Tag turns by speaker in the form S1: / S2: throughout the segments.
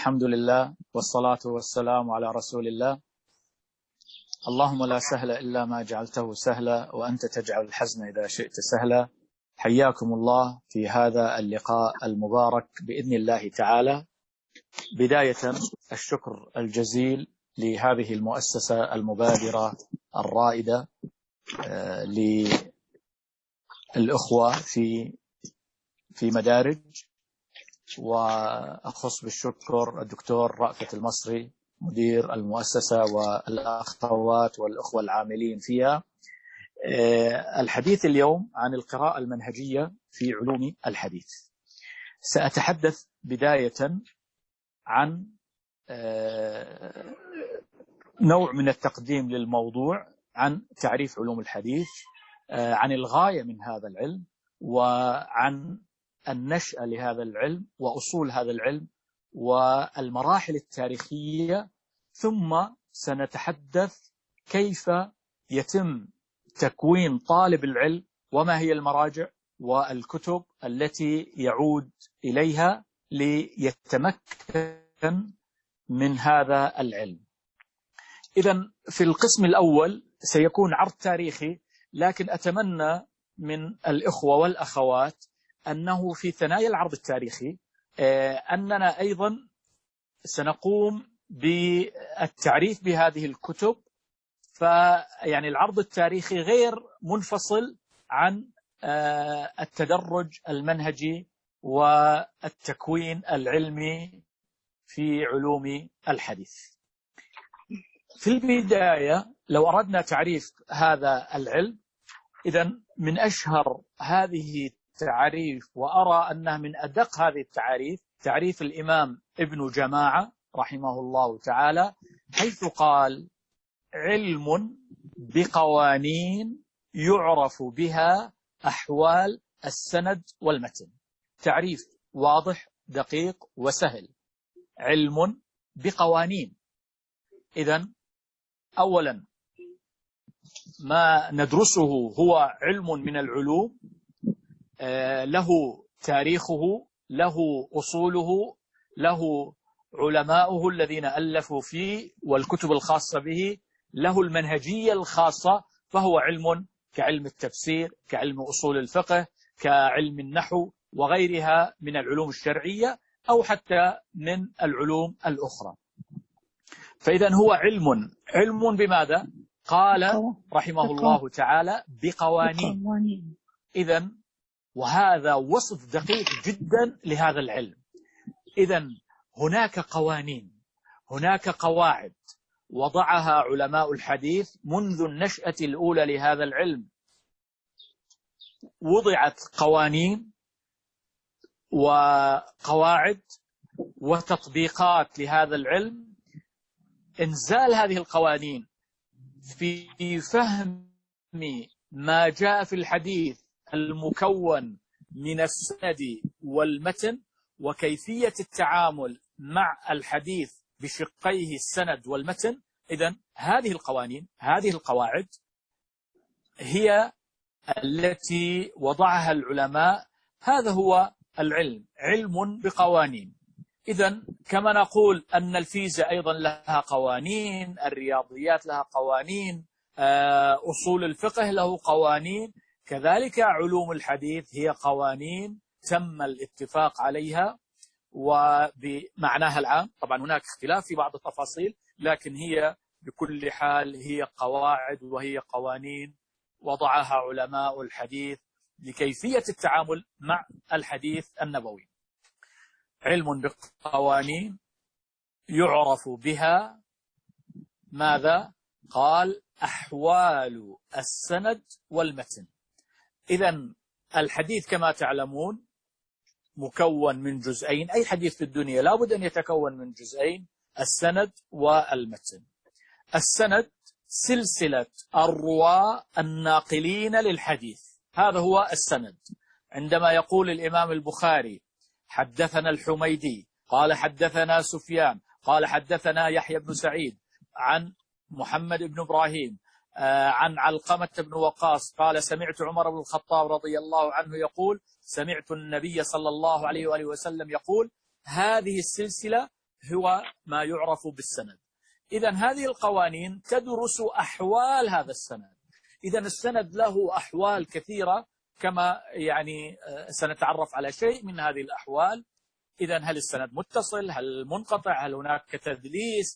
S1: الحمد لله والصلاة والسلام على رسول الله. اللهم لا سهل إلا ما جعلته سهلا وأنت تجعل الحزن إذا شئت سهلا. حياكم الله في هذا اللقاء المبارك بإذن الله تعالى. بداية الشكر الجزيل لهذه المؤسسة المبادرة الرائدة للأخوة في مدارج، وأخص بالشكر الدكتور رأفت المصري مدير المؤسسة والأخوات والأخوة العاملين فيها. الحديث اليوم عن القراءة المنهجية في علوم الحديث. سأتحدث بداية عن نوع من التقديم للموضوع، عن تعريف علوم الحديث، عن الغاية من هذا العلم، وعن النشأة لهذا العلم وأصول هذا العلم والمراحل التاريخية، ثم سنتحدث كيف يتم تكوين طالب العلم وما هي المراجع والكتب التي يعود إليها ليتمكن من هذا العلم. إذن في القسم الأول سيكون عرض تاريخي، لكن أتمنى من الإخوة والأخوات أنه في ثنايا العرض التاريخي أننا أيضا سنقوم بالتعريف بهذه الكتب. فيعني العرض التاريخي غير منفصل عن التدرج المنهجي والتكوين العلمي في علوم الحديث. في البداية لو أردنا تعريف هذا العلم، إذن من أشهر هذه التعريف وأرى أنها من أدق هذه التعريف تعريف الإمام ابن جماعة رحمه الله تعالى، حيث قال: علم بقوانين يعرف بها أحوال السند والمتن. تعريف واضح دقيق وسهل. علم بقوانين. إذن أولا ما ندرسه هو علم من العلوم، له تاريخه، له أصوله، له علماؤه الذين ألفوا فيه والكتب الخاصة به، له المنهجية الخاصة، فهو علم كعلم التفسير، كعلم أصول الفقه، كعلم النحو وغيرها من العلوم الشرعية، أو حتى من العلوم الأخرى. فإذا هو علم بماذا؟ قال رحمه الله تعالى: بقوانين. إذن وهذا وصف دقيق جدا لهذا العلم. إذن هناك قوانين، هناك قواعد وضعها علماء الحديث منذ النشأة الأولى لهذا العلم. وضعت قوانين وقواعد وتطبيقات لهذا العلم. إنزال هذه القوانين في فهم ما جاء في الحديث المكون من السند والمتن، وكيفية التعامل مع الحديث بشقيه السند والمتن. إذن هذه القوانين، هذه القواعد هي التي وضعها العلماء. هذا هو العلم، علم بقوانين. إذن كما نقول أن الفيزياء أيضا لها قوانين، الرياضيات لها قوانين، أصول الفقه له قوانين، كذلك علوم الحديث هي قوانين تم الاتفاق عليها وبمعناها العام. طبعا هناك اختلاف في بعض التفاصيل، لكن هي بكل حال هي قواعد وهي قوانين وضعها علماء الحديث لكيفية التعامل مع الحديث النبوي. علم بقوانين يعرف بها ماذا؟ قال: أحوال السند والمتن. إذن الحديث كما تعلمون مكون من جزئين. أي حديث في الدنيا لابد أن يتكون من جزئين: السند والمتن. السند سلسلة الرواة الناقلين للحديث، هذا هو السند. عندما يقول الإمام البخاري: حدثنا الحميدي قال حدثنا سفيان قال حدثنا يحيى بن سعيد عن محمد بن إبراهيم عن علقمة بن وقاص قال سمعت عمر بن الخطاب رضي الله عنه يقول سمعت النبي صلى الله عليه وآله وسلم يقول، هذه السلسلة هو ما يعرف بالسند. إذا هذه القوانين تدرس أحوال هذا السند. إذا السند له أحوال كثيرة، كما يعني سنتعرف على شيء من هذه الأحوال. إذا هل السند متصل؟ هل منقطع؟ هل هناك تدليس؟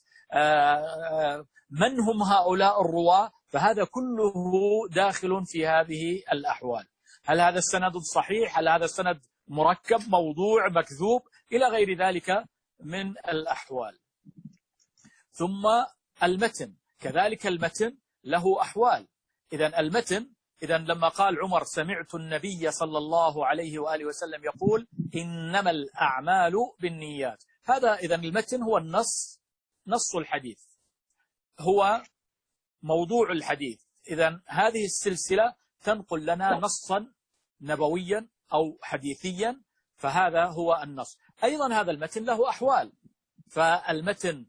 S1: من هم هؤلاء الرواة؟ فهذا كله داخل في هذه الأحوال. هل هذا السند صحيح؟ هل هذا السند مركب، موضوع، مكذوب، إلى غير ذلك من الأحوال. ثم المتن، كذلك المتن له أحوال. إذا المتن، إذا لما قال عمر سمعت النبي صلى الله عليه وآله وسلم يقول إنما الأعمال بالنيات، هذا إذا المتن هو النص، نص الحديث، هو موضوع الحديث. إذا هذه السلسلة تنقل لنا نصا نبويا أو حديثيا، فهذا هو النص. أيضا هذا المتن له أحوال، فالمتن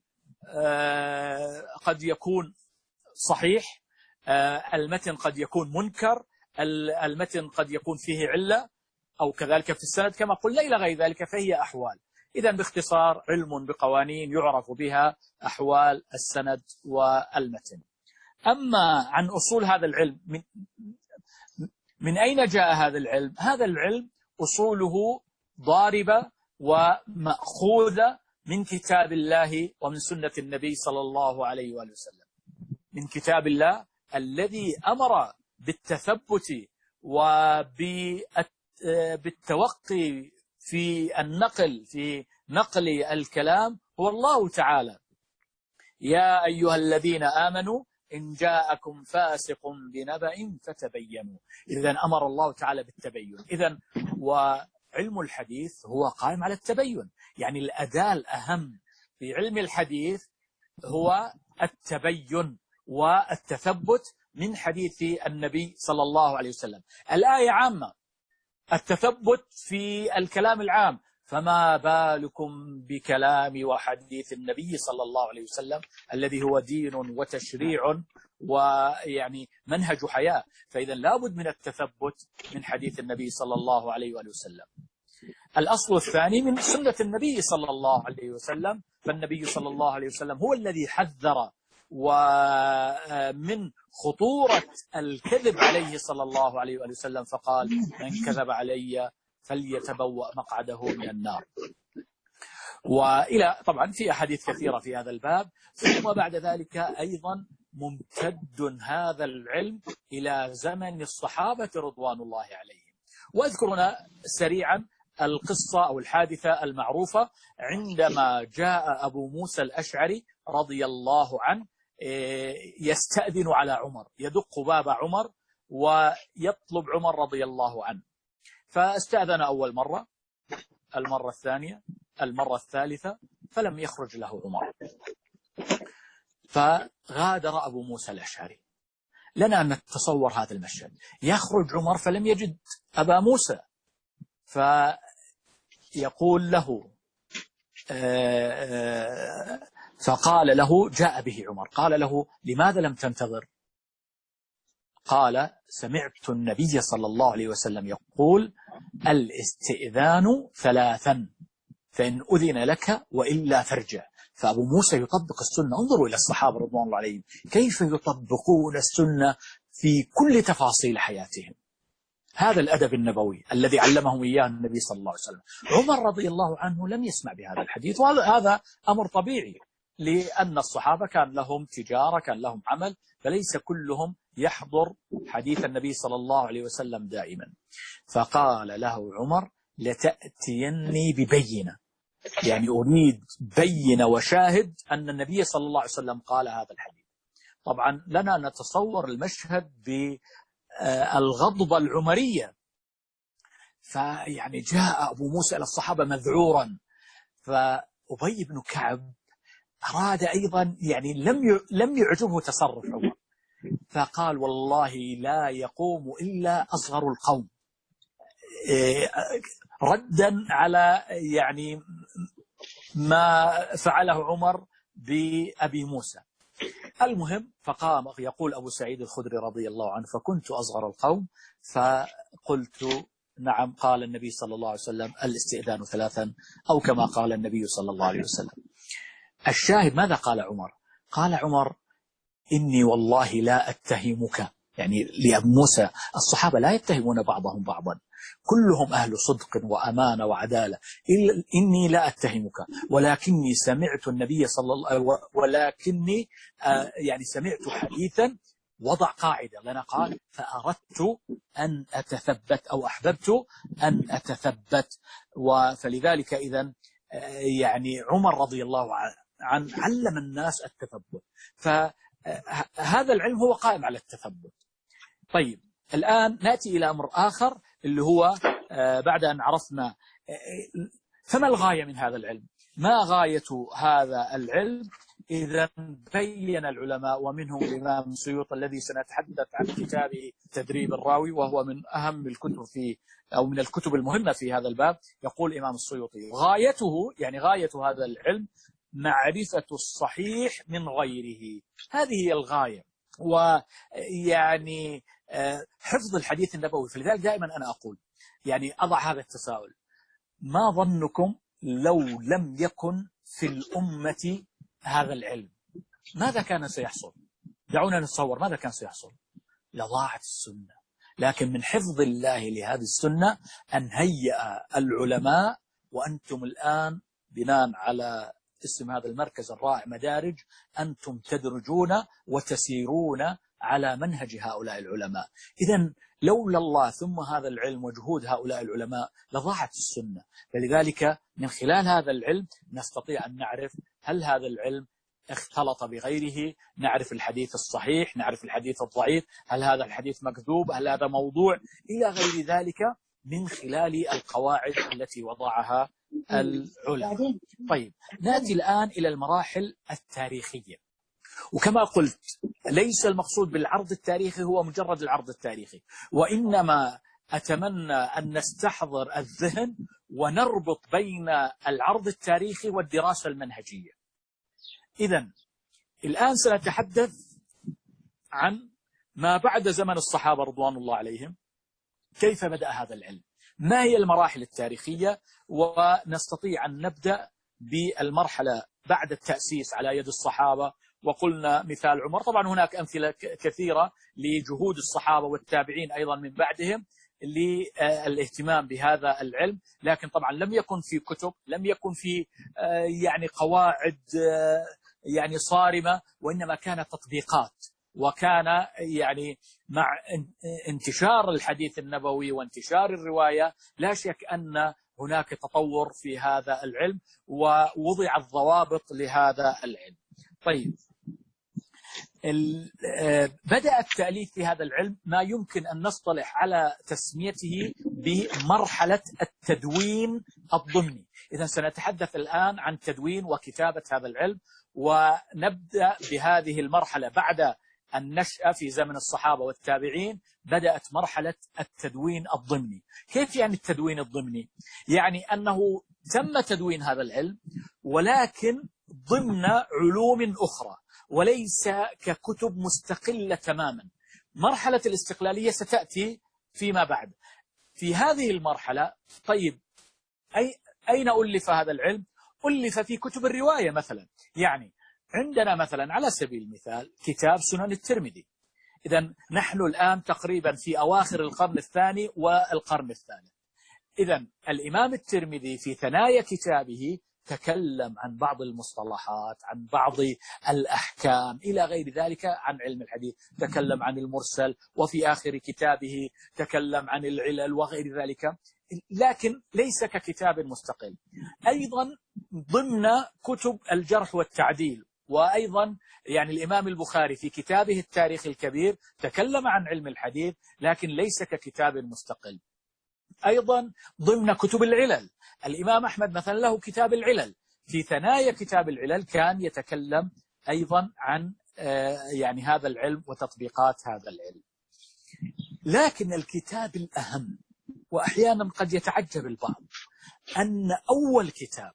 S1: قد يكون صحيح، المتن قد يكون منكر، المتن قد يكون فيه علة، أو كذلك في السند كما قلنا، إلى غير ذلك، فهي أحوال. إذا باختصار علم بقوانين يعرف بها أحوال السند والمتن. أما عن أصول هذا العلم، من أين جاء هذا العلم؟ هذا العلم أصوله ضاربة ومأخوذة من كتاب الله ومن سنة النبي صلى الله عليه وآله وسلم. من كتاب الله الذي أمر بالتثبت وبالتوقي في النقل، في نقل الكلام، هو الله تعالى: يا أيها الذين آمنوا إن جاءكم فاسق بنبأ فتبينوا. إذن أمر الله تعالى بالتبين. إذن وعلم الحديث هو قائم على التبين، يعني الأداة الأهم في علم الحديث هو التبين والتثبت من حديث النبي صلى الله عليه وسلم. الآية عامة، التثبت في الكلام العام، فما بالكم بكلام وحديث النبي صلى الله عليه وسلم الذي هو دين وتشريع ويعني منهج حياة. فإذا لابد من التثبت من حديث النبي صلى الله عليه وآله وسلم. الأصل الثاني من سنة النبي صلى الله عليه وسلم، فالنبي صلى الله عليه وسلم هو الذي حذر ومن خطورة الكذب عليه صلى الله عليه وآله وسلم، فقال: من كذب علي فليتبوأ مقعده من النار. وإلى طبعا في أحاديث كثيرة في هذا الباب. ثم بعد ذلك أيضا ممتد هذا العلم إلى زمن الصحابة رضوان الله عليهم. وأذكر هنا سريعا القصة أو الحادثة المعروفة عندما جاء أبو موسى الأشعري رضي الله عنه يستأذن على عمر، يدق باب عمر ويطلب عمر رضي الله عنه. فاستأذن أول مرة، المرة الثانية، المرة الثالثة، فلم يخرج له عمر. فغادر أبو موسى الأشعري. لنا أن نتصور هذا المشهد: يخرج عمر فلم يجد أبا موسى، فيقول له فقال له، جاء به عمر، قال له: لماذا لم تنتظر؟ قال: سمعت النبي صلى الله عليه وسلم يقول: الاستئذان ثلاثا، فإن أذن لك وإلا فارجع. فأبو موسى يطبق السنة. انظروا إلى الصحابة رضوان الله عليهم كيف يطبقون السنة في كل تفاصيل حياتهم. هذا الأدب النبوي الذي علمهم إياه النبي صلى الله عليه وسلم. عمر رضي الله عنه لم يسمع بهذا الحديث، وهذا أمر طبيعي، لأن الصحابة كان لهم تجارة، كان لهم عمل، فليس كلهم يحضر حديث النبي صلى الله عليه وسلم دائما. فقال له عمر: لتأتيني ببينة، يعني أريد بينة وشاهد أن النبي صلى الله عليه وسلم قال هذا الحديث. طبعا لنا نتصور المشهد بالغضبة العمرية. فيعني جاء أبو موسى إلى الصحابة مذعورا، فأبي بن كعب أراد أيضا، يعني لم يعجبه تصرف عمر، فقال: والله لا يقوم إلا أصغر القوم، ردا على يعني ما فعله عمر بأبي موسى. المهم، فقام. يقول أبو سعيد الخدري رضي الله عنه: فكنت أصغر القوم فقلت: نعم، قال النبي صلى الله عليه وسلم: الاستئذان ثلاثا، أو كما قال النبي صلى الله عليه وسلم. الشاهد ماذا قال عمر؟ قال عمر: إني والله لا أتهمك، يعني لأبي موسى الصحابة لا يتهمون بعضهم بعضا، كلهم أهل صدق وأمانة وعدالة، إني لا أتهمك ولكني سمعت النبي صلى الله عليه وسلم، ولكني يعني سمعت حديثا وضع قاعدة لنا، قال: فأردت أن أتثبت أو أحببت أن أتثبت. فلذلك إذن يعني عمر رضي الله عنه علم الناس التثبت، فهذا العلم هو قائم على التثبت. طيب الآن نأتي إلى أمر آخر اللي هو بعد أن عرفنا فما الغاية من هذا العلم، ما غاية هذا العلم؟ إذا بين العلماء ومنهم الإمام السيوطي الذي سنتحدث عن كتابه تدريب الراوي، وهو من أهم الكتب أو من الكتب المهمة في هذا الباب. يقول الإمام السيوطي: غايته، يعني غاية هذا العلم، معرفة الصحيح من غيره، هذه هي الغاية، ويعني حفظ الحديث النبوي. فلذلك دائما أنا أقول، يعني أضع هذا التساؤل: ما ظنكم لو لم يكن في الأمة هذا العلم، ماذا كان سيحصل؟ دعونا نتصور ماذا كان سيحصل. لضاعت السنة، لكن من حفظ الله لهذه السنة أن هيأ العلماء، وأنتم الآن بناء على اسم هذا المركز الرائع مدارج، أنتم تدرجون وتسيرون على منهج هؤلاء العلماء. إذن لولا الله ثم هذا العلم وجهود هؤلاء العلماء لضاعت السنة. فلذلك من خلال هذا العلم نستطيع أن نعرف هل هذا العلم اختلط بغيره، نعرف الحديث الصحيح، نعرف الحديث الضعيف، هل هذا الحديث مكذوب، هل هذا موضوع، إلى غير ذلك من خلال القواعد التي وضعها العلماء. طيب نأتي الآن إلى المراحل التاريخية، وكما قلت ليس المقصود بالعرض التاريخي هو مجرد العرض التاريخي، وإنما أتمنى أن نستحضر الذهن ونربط بين العرض التاريخي والدراسة المنهجية. إذن الآن سنتحدث عن ما بعد زمن الصحابة رضوان الله عليهم، كيف بدأ هذا العلم، ما هي المراحل التاريخية، ونستطيع أن نبدأ بالمرحلة بعد التأسيس على يد الصحابة. وقلنا مثال عمر، طبعا هناك أمثلة كثيرة لجهود الصحابة والتابعين أيضا من بعدهم للاهتمام بهذا العلم، لكن طبعا لم يكن في كتب، لم يكن في يعني قواعد يعني صارمة، وإنما كانت تطبيقات. وكان يعني مع انتشار الحديث النبوي وانتشار الرواية لا شك أن هناك تطور في هذا العلم، ووضع الضوابط لهذا العلم. طيب بدأ التأليف في هذا العلم ما يمكن أن نصطلح على تسميته بمرحلة التدوين الضمني. إذن سنتحدث الآن عن تدوين وكتابة هذا العلم، ونبدأ بهذه المرحلة بعد النشأة في زمن الصحابة والتابعين. بدأت مرحلة التدوين الضمني. كيف يعني التدوين الضمني؟ يعني أنه تم تدوين هذا العلم ولكن ضمن علوم أخرى، وليس ككتب مستقلة تماما. مرحلة الاستقلالية ستأتي فيما بعد. في هذه المرحلة طيب أين ألف هذا العلم؟ ألف في كتب الرواية مثلا. يعني عندنا مثلا على سبيل المثال كتاب سنن الترمذي. إذن نحن الآن تقريبا في أواخر القرن الثاني والقرن الثالث. إذن الإمام الترمذي في ثنايا كتابه تكلم عن بعض المصطلحات، عن بعض الأحكام إلى غير ذلك عن علم الحديث، تكلم عن المرسل، وفي آخر كتابه تكلم عن العلل وغير ذلك، لكن ليس ككتاب مستقل. أيضا ضمن كتب الجرح والتعديل، وأيضا يعني الإمام البخاري في كتابه التاريخ الكبير تكلم عن علم الحديث لكن ليس ككتاب مستقل. أيضا ضمن كتب العلل الإمام أحمد مثلا له كتاب العلل، في ثنايا كتاب العلل كان يتكلم أيضا عن يعني هذا العلم وتطبيقات هذا العلم. لكن الكتاب الأهم، وأحيانا قد يتعجب البعض، أن أول كتاب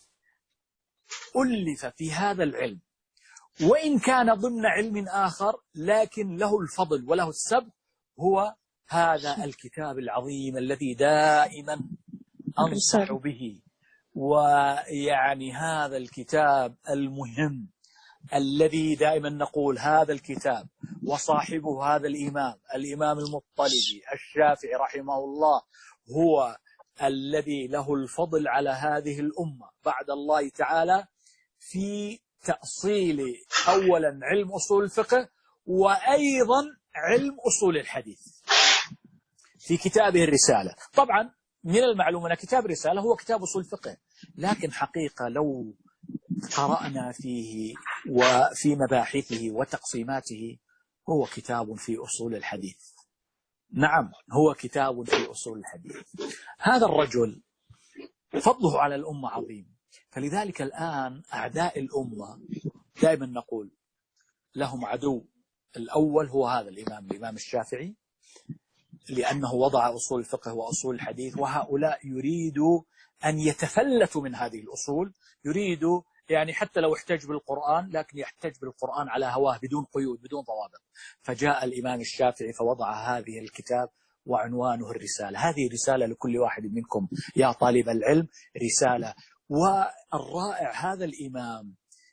S1: ألف في هذا العلم وإن كان ضمن علم آخر لكن له الفضل وله السبق، هو هذا الكتاب العظيم الذي دائما أنصح به ويعني هذا الكتاب المهم الذي دائما نقول هذا الكتاب وصاحبه هذا الإمام المطلبي الشافعي رحمه الله هو الذي له الفضل على هذه الأمة بعد الله تعالى في تأصيل أولا علم أصول الفقه وأيضا علم أصول الحديث في كتابه الرسالة. طبعا من المعلوم أن كتاب الرسالة هو كتاب أصول الفقه، لكن حقيقة لو قرأنا فيه وفي مباحثه وتقسيماته هو كتاب في أصول الحديث. نعم هو كتاب في أصول الحديث. هذا الرجل فضله على الأمة عظيم، فلذلك الآن أعداء الأمة دائما نقول لهم عدو الأول هو هذا الإمام الشافعي، لأنه وضع أصول الفقه وأصول الحديث، وهؤلاء يريدوا أن يتفلتوا من هذه الأصول، يريدوا يعني حتى لو احتج بالقرآن لكن يحتج بالقرآن على هواه بدون قيود بدون ضوابط. فجاء الإمام الشافعي فوضع هذه الكتاب وعنوانه الرسالة. هذه رسالة لكل واحد منكم يا طالب العلم، رسالة. والرائع هذا الإمام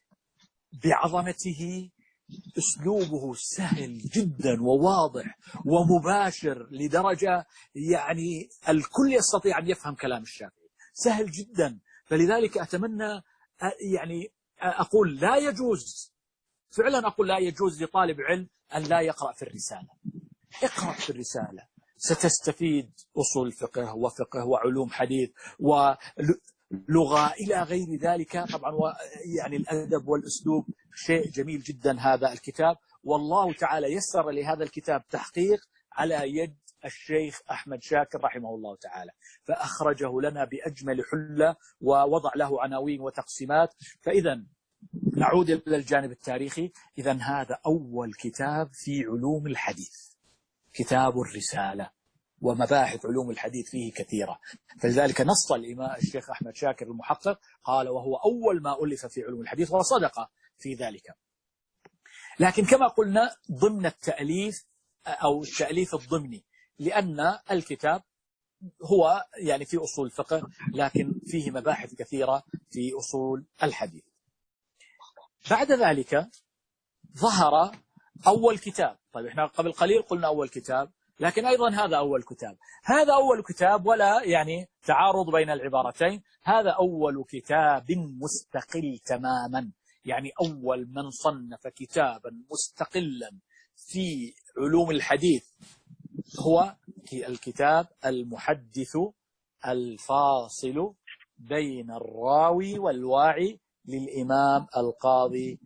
S1: بعظمته أسلوبه سهل جدا وواضح ومباشر لدرجة يعني الكل يستطيع أن يفهم كلام الشافعي، سهل جدا. فلذلك أتمنى يعني أقول لا يجوز، فعلا أقول لا يجوز لطالب علم أن لا يقرأ في الرسالة. اقرأ في الرسالة ستستفيد أصول فقه وفقه وعلوم حديث ولغة إلى غير ذلك. طبعا يعني الأدب والأسلوب شيء جميل جدا هذا الكتاب، والله تعالى يسر لهذا الكتاب تحقيق على يد الشيخ أحمد شاكر رحمه الله تعالى، فأخرجه لنا بأجمل حلة ووضع له عناوين وتقسيمات. فإذا نعود إلى الجانب التاريخي. إذا هذا أول كتاب في علوم الحديث، كتاب الرسالة، ومباحث علوم الحديث فيه كثيرة. فلذلك نص الإمام الشيخ أحمد شاكر المحقق قال وهو أول ما ألف في علوم الحديث، وصدق في ذلك. لكن كما قلنا ضمن التأليف أو التأليف الضمني، لأن الكتاب هو يعني في أصول الفقه لكن فيه مباحث كثيرة في أصول الحديث. بعد ذلك ظهر أول كتاب. طيب إحنا قبل قليل قلنا أول كتاب، لكن أيضا هذا أول كتاب. هذا أول كتاب ولا يعني تعارض بين العبارتين، هذا أول كتاب مستقل تماما، يعني أول من صنف كتابا مستقلا في علوم الحديث هو الكتاب المحدث الفاصل بين الراوي والواعي للإمام القاضي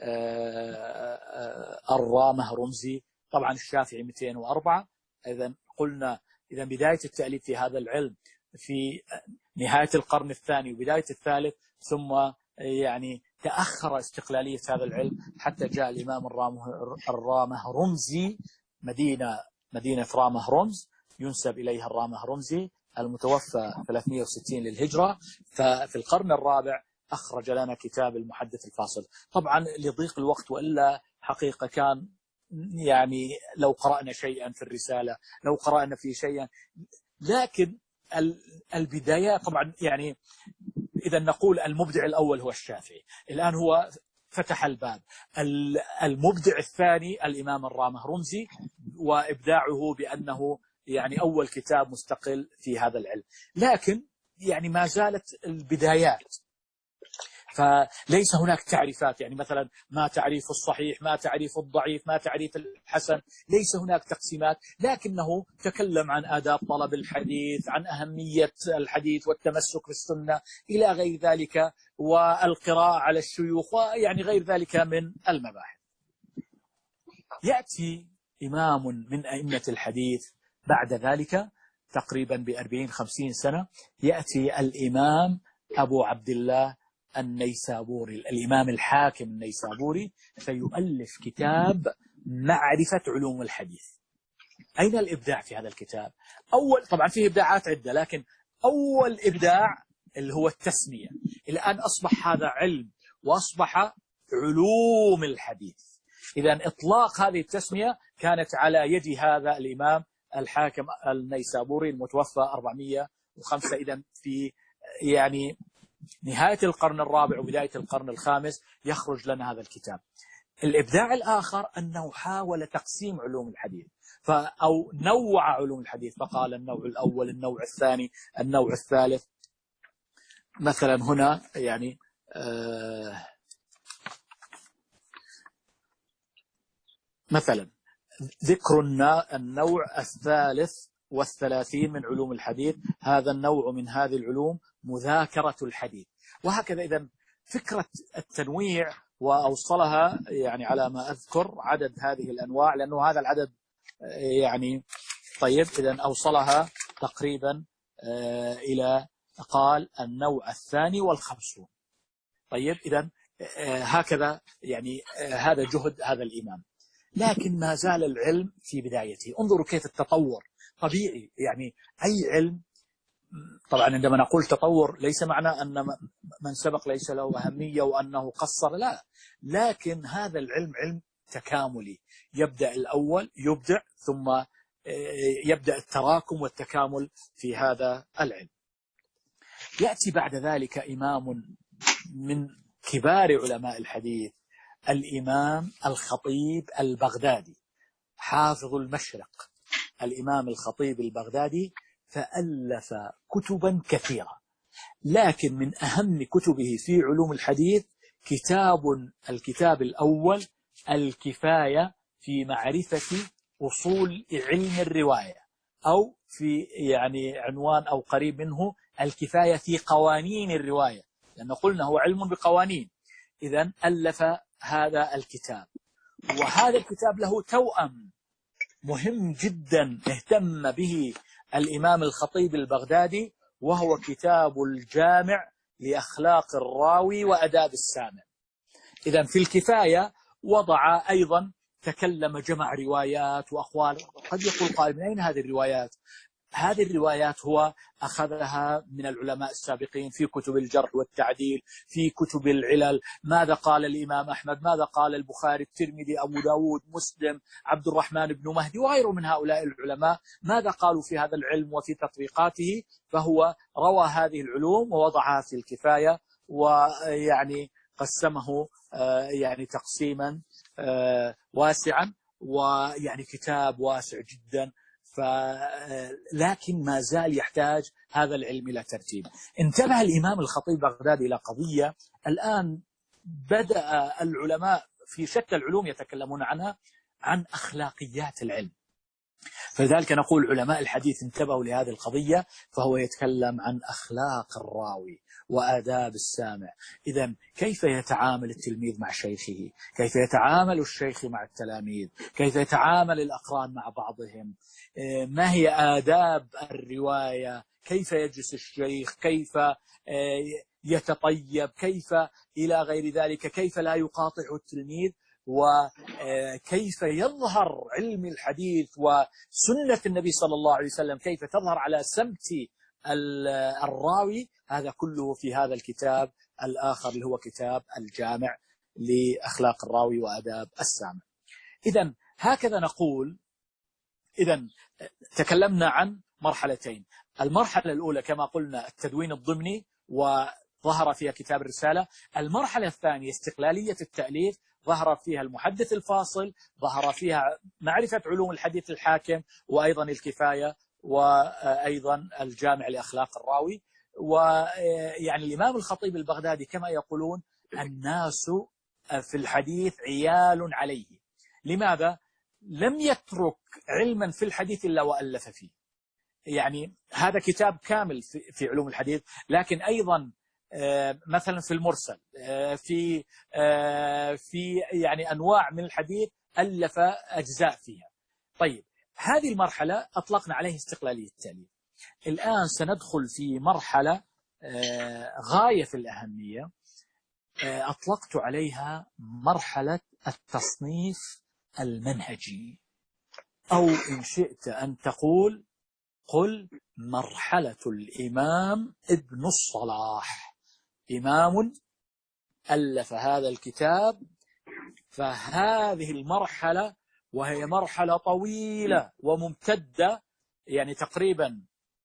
S1: الرامة رمزي. طبعا الشافعي 204. إذا قلنا إذا بداية التأليف في هذا العلم في نهاية القرن الثاني وبداية الثالث، ثم يعني تأخر استقلالية هذا العلم حتى جاء الإمام الرامة رمزي، مدينة رامة رمز ينسب إليها الرامة رمزي، المتوفى 360 للهجرة. ففي القرن الرابع أخرج لنا كتاب المحدث الفاصل. طبعا لضيق الوقت، وإلا حقيقة كان يعني لو قرأنا شيئا في الرسالة، لو قرأنا في شيئا، لكن البداية طبعا يعني إذا نقول المبدع الأول هو الشافعي، الآن هو فتح الباب. المبدع الثاني الإمام الرامة رمزي، وإبداعه بأنه يعني أول كتاب مستقل في هذا العلم، لكن يعني ما زالت البدايات. فليس هناك تعريفات، يعني مثلا ما تعريف الصحيح، ما تعريف الضعيف، ما تعريف الحسن، ليس هناك تقسيمات، لكنه تكلم عن آداب طلب الحديث، عن أهمية الحديث والتمسك بالسنة إلى غير ذلك، والقراءة على الشيوخ، ويعني غير ذلك من المباحث. يأتي إمام من أئمة الحديث بعد ذلك تقريبا ب40-50 سنة، يأتي الإمام أبو عبد الله النيسابوري، الإمام الحاكم النيسابوري، فيؤلف كتاب معرفة علوم الحديث. أين الإبداع في هذا الكتاب؟ طبعا فيه إبداعات عدة، لكن أول إبداع اللي هو التسمية. الآن أصبح هذا علم وأصبح علوم الحديث. إذا إطلاق هذه التسمية كانت على يد هذا الإمام الحاكم النيسابوري المتوفى 405. إذا في يعني نهاية القرن الرابع وبداية القرن الخامس يخرج لنا هذا الكتاب. الإبداع الآخر أنه حاول تقسيم علوم الحديث أو نوع علوم الحديث، فقال النوع الأول، النوع الثاني، النوع الثالث. مثلا هنا يعني مثلا ذكر النوع الثالث والثلاثين من علوم الحديث، هذا النوع من هذه العلوم مذاكرة الحديث. وهكذا إذن فكرة التنويع وأوصلها يعني على ما أذكر عدد هذه الأنواع، لأنه هذا العدد يعني طيب. إذن أوصلها تقريبا إلى قال النوع الثاني والخمسون. طيب إذن هكذا يعني هذا جهد هذا الإمام، لكن ما زال العلم في بدايته. انظروا كيف التطور طبيعي. يعني أي علم، طبعا عندما نقول تطور ليس معنى أن من سبق ليس له أهمية وأنه قصر، لا، لكن هذا العلم علم تكاملي. يبدأ الأول يبدع، ثم يبدأ التراكم والتكامل في هذا العلم. يأتي بعد ذلك إمام من كبار علماء الحديث، الإمام الخطيب البغدادي حافظ المشرق. الإمام الخطيب البغدادي فألف كتبا كثيرة، لكن من أهم كتبه في علوم الحديث الكتاب الأول الكفاية في معرفة أصول علم الرواية، أو في يعني عنوان أو قريب منه الكفاية في قوانين الرواية، لأن قلنا هو علم بقوانين. إذن ألف هذا الكتاب، وهذا الكتاب له توأم مهم جدا اهتم به الإمام الخطيب البغدادي، وهو كتاب الجامع لأخلاق الراوي وأداب السامع. إذن في الكفاية وضع أيضا تكلم، جمع روايات وأقوال. قد يقول قائل من أين هذه الروايات؟ هذه الروايات هو أخذها من العلماء السابقين في كتب الجرح والتعديل، في كتب العلل. ماذا قال الإمام أحمد، ماذا قال البخاري، الترمذي، أبو داود، مسلم، عبد الرحمن بن مهدي وغيره من هؤلاء العلماء، ماذا قالوا في هذا العلم وفي تطبيقاته. فهو روى هذه العلوم ووضعها في الكفاية، ويعني قسمه يعني تقسيما واسعا، ويعني كتاب واسع جدا. لكن ما زال يحتاج هذا العلم إلى ترتيب. انتبه الإمام الخطيب البغدادي إلى قضية الآن بدأ العلماء في شتى العلوم يتكلمون عنها، عن أخلاقيات العلم. فلذلك نقول علماء الحديث انتبهوا لهذه القضية، فهو يتكلم عن أخلاق الراوي وآداب السامع. إذن كيف يتعامل التلميذ مع شيخه، كيف يتعامل الشيخ مع التلاميذ، كيف يتعامل الأقران مع بعضهم، ما هي آداب الرواية، كيف يجلس الشيخ، كيف يتطيب، كيف إلى غير ذلك، كيف لا يقاطع التلميذ، وكيف يظهر علم الحديث وسنة النبي صلى الله عليه وسلم كيف تظهر على سمت الراوي. هذا كله في هذا الكتاب الآخر اللي هو كتاب الجامع لأخلاق الراوي وآداب السامع. إذن هكذا نقول. إذن تكلمنا عن مرحلتين. المرحلة الأولى كما قلنا التدوين الضمني، وظهر فيها كتاب الرسالة. المرحلة الثانية استقلالية التأليف، ظهر فيها المحدث الفاصل، ظهر فيها معرفة علوم الحديث الحاكم، وأيضا الكفاية، وأيضا الجامع لأخلاق الراوي. ويعني الإمام الخطيب البغدادي كما يقولون الناس في الحديث عيال عليه. لماذا؟ لم يترك علما في الحديث إلا وألف فيه. يعني هذا كتاب كامل في علوم الحديث، لكن أيضا مثلا في المرسل، في يعني أنواع من الحديث ألف أجزاء فيها. طيب هذه المرحلة أطلقنا عليه استقلالية التأليف. الآن سندخل في مرحلة غاية في الأهمية، أطلقت عليها مرحلة التصنيف المنهجي، أو إن شئت أن تقول قل مرحلة الإمام ابن الصلاح. إمام ألف هذا الكتاب، فهذه المرحلة وهي مرحلة طويلة وممتدة، يعني تقريبا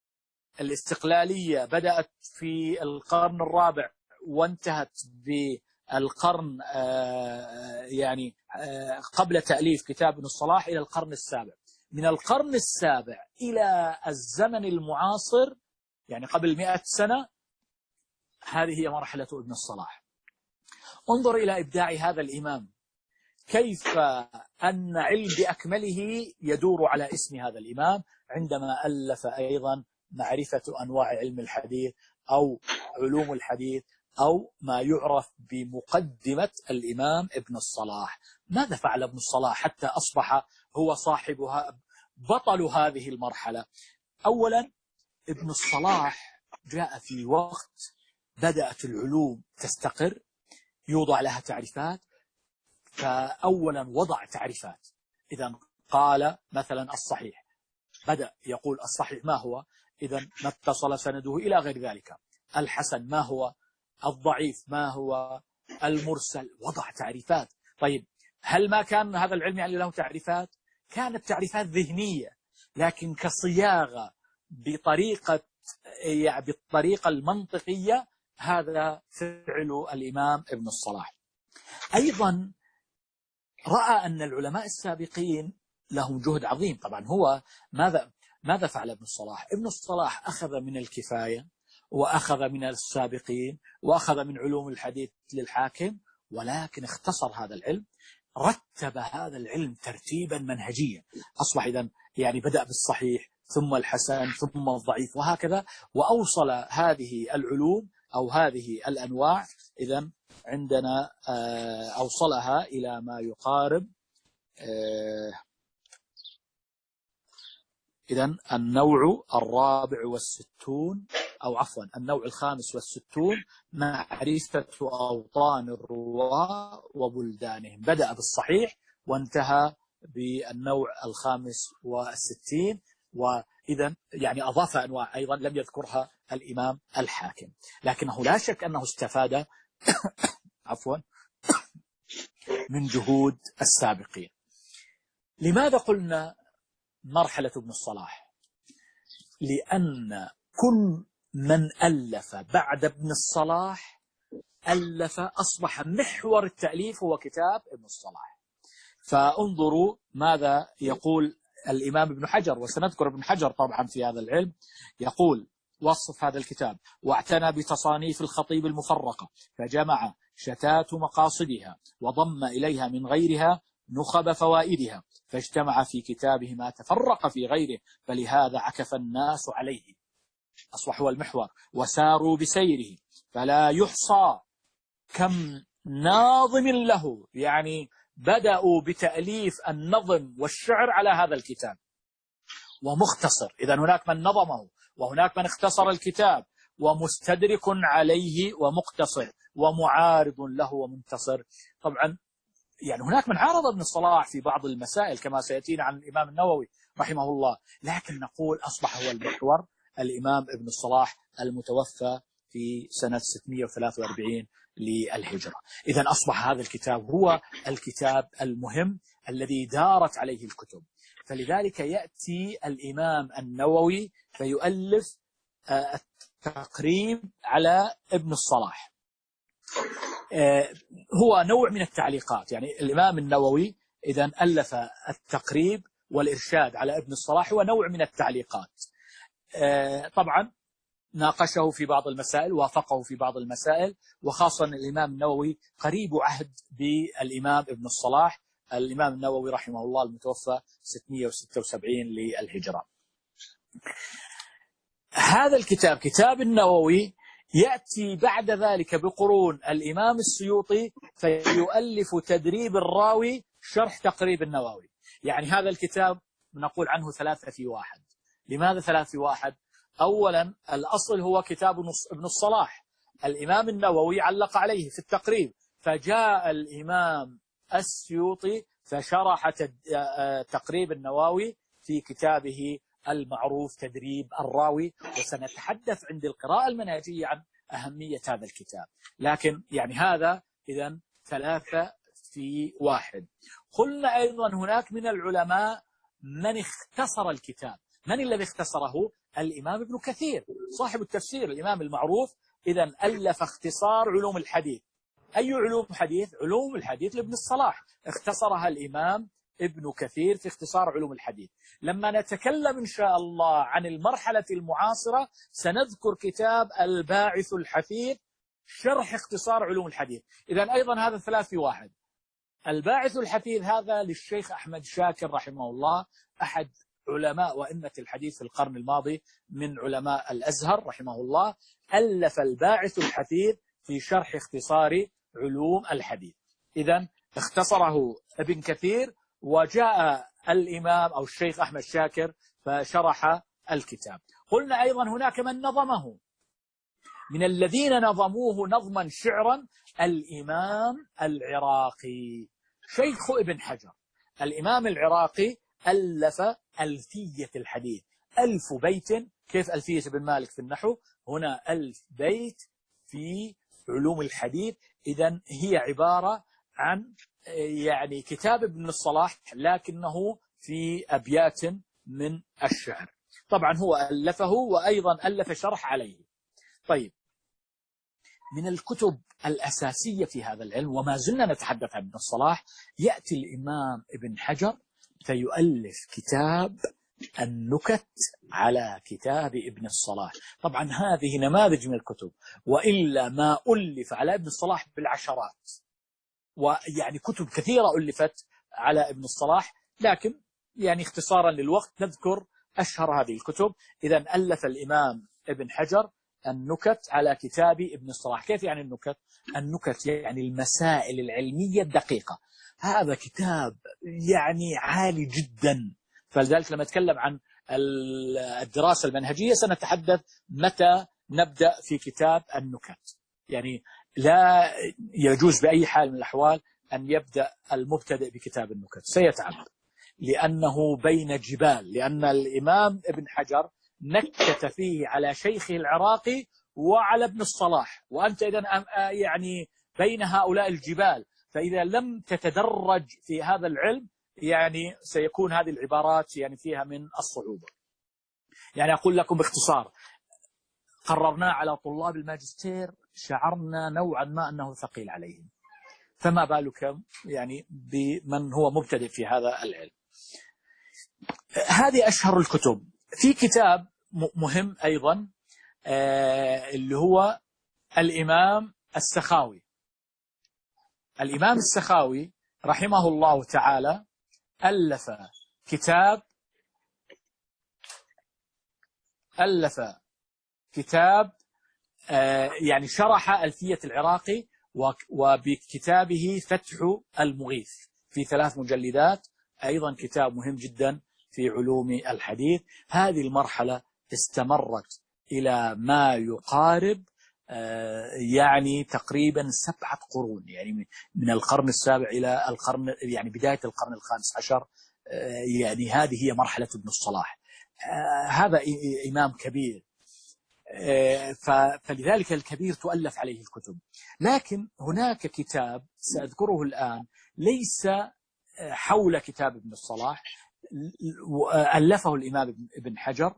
S1: الاستقلالية بدأت في القرن الرابع وانتهت بالقرن يعني قبل تأليف كتاب ابن الصلاح إلى القرن السابع. من القرن السابع إلى الزمن المعاصر يعني قبل 100 سنة، هذه هي مرحلة ابن الصلاح. انظر إلى إبداع هذا الإمام، كيف أن علم بأكمله يدور على اسم هذا الإمام عندما ألف أيضا معرفة أنواع علم الحديث أو علوم الحديث أو ما يعرف بمقدمة الإمام ابن الصلاح. ماذا فعل ابن الصلاح حتى أصبح هو صاحبها بطل هذه المرحلة؟ أولا، ابن الصلاح جاء في وقت بدأت العلوم تستقر، يوضع لها تعريفات. فأولا وضع تعريفات. إذا قال مثلا الصحيح، بدأ يقول الصحيح ما هو، إذا ما اتصل سنده إلى غير ذلك. الحسن ما هو، الضعيف ما هو، المرسل، وضع تعريفات. طيب هل ما كان هذا العلم يعني له تعريفات؟ كانت تعريفات ذهنية، لكن كصياغة بطريقة يعني بالطريقة المنطقية، هذا فعل الإمام ابن الصلاح. أيضا رأى أن العلماء السابقين لهم جهد عظيم. طبعا هو ماذا فعل ابن الصلاح؟ ابن الصلاح أخذ من الكفاية وأخذ من السابقين وأخذ من علوم الحديث للحاكم، ولكن اختصر هذا العلم، رتب هذا العلم ترتيبا منهجيا. أصبح إذا يعني بدأ بالصحيح ثم الحسن ثم الضعيف وهكذا، وأوصل هذه العلوم أو هذه الأنواع إذا عندنا أوصلها إلى ما يقارب إذن النوع 64 أو عفوا النوع 65، معرفة أوطان الرواة وبلدانهم. بدأ بالصحيح وانتهى بالنوع 65، وإذا يعني أضاف أنواع أيضا لم يذكرها الإمام الحاكم، لكنه لا شك أنه استفاد عفوا من جهود السابقين. لماذا قلنا مرحلة ابن الصلاح؟ لأن كل من ألف بعد ابن الصلاح ألف، أصبح محور التأليف هو كتاب ابن الصلاح. فانظروا ماذا يقول الإمام ابن حجر، وسنذكر ابن حجر طبعا في هذا العلم. يقول وصف هذا الكتاب: واعتنى بتصانيف الخطيب المفرقة، فجمع شتات مقاصدها وضم إليها من غيرها نخب فوائدها، فاجتمع في كتابه ما تفرق في غيره، فلهذا عكف الناس عليه، أصبح هو المحور، وساروا بسيره، فلا يحصى كم ناظم له. يعني بدأوا بتأليف النظم والشعر على هذا الكتاب ومختصر. إذن هناك من نظمه وهناك من اختصر الكتاب، ومستدرك عليه ومقتصر ومعارض له ومنتصر. طبعا يعني هناك من عارض ابن الصلاح في بعض المسائل كما سيأتينا عن الإمام النووي رحمه الله، لكن نقول أصبح هو المحور الإمام ابن الصلاح المتوفى في سنة 643 للهجرة. إذن أصبح هذا الكتاب هو الكتاب المهم الذي دارت عليه الكتب. فلذلك يأتي الإمام النووي فيؤلف التقريب على ابن الصلاح. هو نوع من التعليقات. يعني الإمام النووي إذن ألف التقريب والإرشاد على ابن الصلاح، هو نوع من التعليقات. طبعا ناقشه في بعض المسائل، وافقه في بعض المسائل، وخاصة الإمام النووي قريب عهد بالإمام ابن الصلاح. الإمام النووي رحمه الله المتوفى 676 للهجرة. هذا الكتاب كتاب النووي يأتي بعد ذلك بقرون الإمام السيوطي فيؤلف تدريب الراوي شرح تقريب النووي. يعني هذا الكتاب نقول عنه 3 في 1. لماذا 3 في 1؟ أولا الأصل هو كتاب ابن الصلاح، الإمام النووي علق عليه في التقريب، فجاء الإمام السيوطي فشرح تقريب النووي في كتابه المعروف تدريب الراوي. وسنتحدث عند القراءة المنهجية عن أهمية هذا الكتاب، لكن يعني هذا إذن 3 في 1. قلنا أيضا هناك من العلماء من اختصر الكتاب. من الذي اختصره؟ الإمام ابن كثير صاحب التفسير الإمام المعروف. إذا ألف اختصار علوم الحديث. أي علوم الحديث؟ علوم الحديث لابن الصلاح، اختصرها الإمام ابن كثير في اختصار علوم الحديث. لما نتكلم إن شاء الله عن المرحلة المعاصرة سنذكر كتاب الباعث الحثيث شرح اختصار علوم الحديث. إذا أيضا هذا 3 في 1. الباعث الحثيث هذا للشيخ أحمد شاكر رحمه الله، أحد علماء وأئمة الحديث في القرن الماضي من علماء الأزهر رحمه الله، ألف الباعث الحثيث في شرح اختصار علوم الحديث. إذا اختصره ابن كثير، وجاء الإمام أو الشيخ أحمد شاكر فشرح الكتاب. قلنا أيضا هناك من نظمه، من الذين نظموه نظما شعرا الإمام العراقي شيخ ابن حجر. الإمام العراقي ألف ألفية الحديث، 1000 بيت. كيف ألفية ابن مالك في النحو؟ هنا 1000 بيت في علوم الحديث. إذن هي عبارة عن يعني كتاب ابن الصلاح لكنه في أبيات من الشعر. طبعا هو ألفه وأيضا ألف شرح عليه. طيب، من الكتب الأساسية في هذا العلم وما زلنا نتحدث عن ابن الصلاح، يأتي الإمام ابن حجر فيؤلف كتاب النكت على كتاب ابن الصلاح. طبعا هذه نماذج من الكتب، وإلا ما ألف على ابن الصلاح بالعشرات، ويعني كتب كثيرة ألفت على ابن الصلاح، لكن يعني اختصارا للوقت نذكر أشهر هذه الكتب. إذا ألف الإمام ابن حجر النكت على كتاب ابن الصلاح. كيف يعني النكت؟ النكت يعني المسائل العلمية الدقيقة. هذا كتاب يعني عالي جدا، فلذلك لما نتكلم عن الدراسة المنهجية سنتحدث متى نبدأ في كتاب النكت. يعني لا يجوز بأي حال من الأحوال أن يبدأ المبتدئ بكتاب النكت، سيتعب، لأنه بين جبال، لأن الإمام ابن حجر نكت فيه على شيخه العراقي وعلى ابن الصلاح، وأنت إذن يعني بين هؤلاء الجبال، فإذا لم تتدرج في هذا العلم يعني سيكون هذه العبارات يعني فيها من الصعوبة. يعني أقول لكم باختصار، قررناه على طلاب الماجستير شعرنا نوعا ما أنه ثقيل عليهم، فما بالك يعني بمن هو مبتدئ في هذا العلم. هذه أشهر الكتب. في كتاب مهم أيضا اللي هو الإمام السخاوي. الإمام السخاوي رحمه الله تعالى ألف كتاب يعني شرح ألفية العراقي، وبكتابه فتح المغيث في 3 مجلدات، أيضا كتاب مهم جدا في علوم الحديث. هذه المرحلة استمرت إلى ما يقارب يعني تقريبا 7 قرون، يعني من القرن السابع إلى القرن يعني بداية القرن الخامس عشر. يعني هذه هي مرحلة ابن الصلاح. هذا إمام كبير، فلذلك الكبير تؤلف عليه الكتب. لكن هناك كتاب سأذكره الآن ليس حول كتاب ابن الصلاح، ألفه الإمام ابن حجر.